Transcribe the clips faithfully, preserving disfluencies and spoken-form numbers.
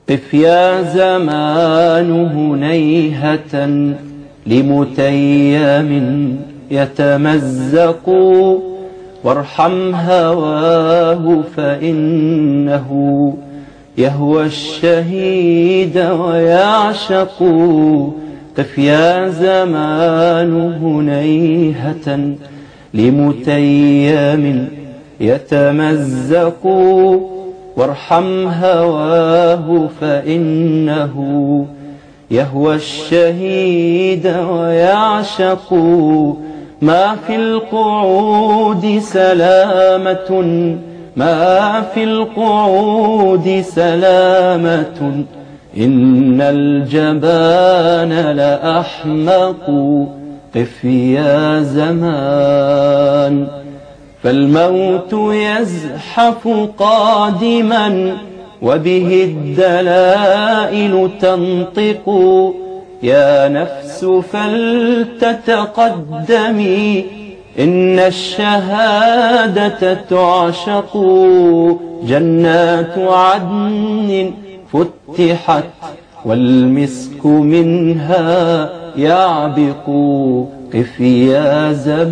قف يا زمان هنيهة لمتيم يتمزق، وارحم هواه فإنه يهوى الشهيد ويعشق. قف يا زمان هنيهة لمتيم يتمزق، وارحم هواه فإنه يهوى الشهيد ويعشق. ما في القعود سلامة، ما في القعود سلامة، إن الجبان لأحمق. قف يا زمان فالموت يزحف قادما، وبه الدلائل تنطق. يا نفس فلتتقدمي، إن الشهادة تعشق. جنات عدن فتحت والمسك منها يعبق. قف يا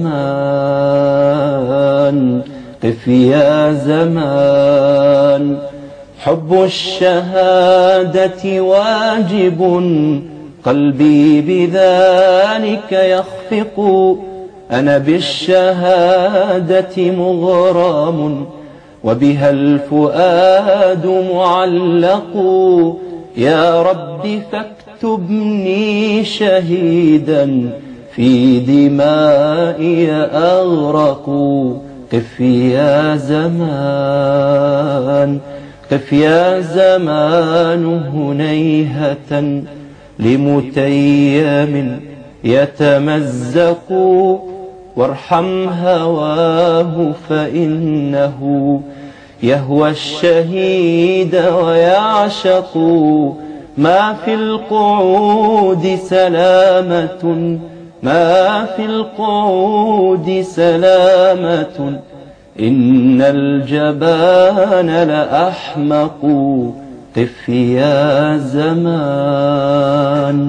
زمان، قف يا زمان، حب الشهادة واجب، قلبي بذلك يخفق. أنا بالشهادة مغرم، وبها الفؤاد معلق. يا رب فاكتبني شهيدا، في دمائي أغرق. قف يا زمان، قف يا زمان هنيهة لمتيم يتمزق، وارحم هواه فإنه يهوى الشهيد ويعشق. ما في القعود سلامة، ما في القعود سلامة، إن الجبان لأحمق. قف يا زمان.